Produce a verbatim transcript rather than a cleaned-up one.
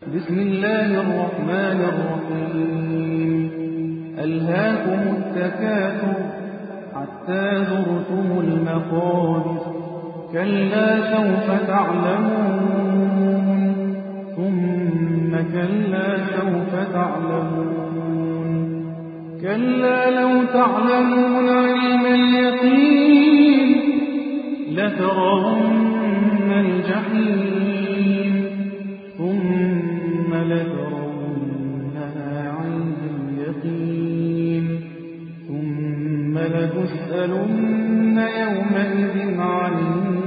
بسم الله الرحمن الرحيم ألهاكم التكاثر حتى زرتم المقابر كلا سوف تعلمون ثم كلا سوف تعلمون كلا لو تعلمون علم اليقين لترون الجحيم ثم لترونها عين اليقين ثم لتسألن يومئذ عن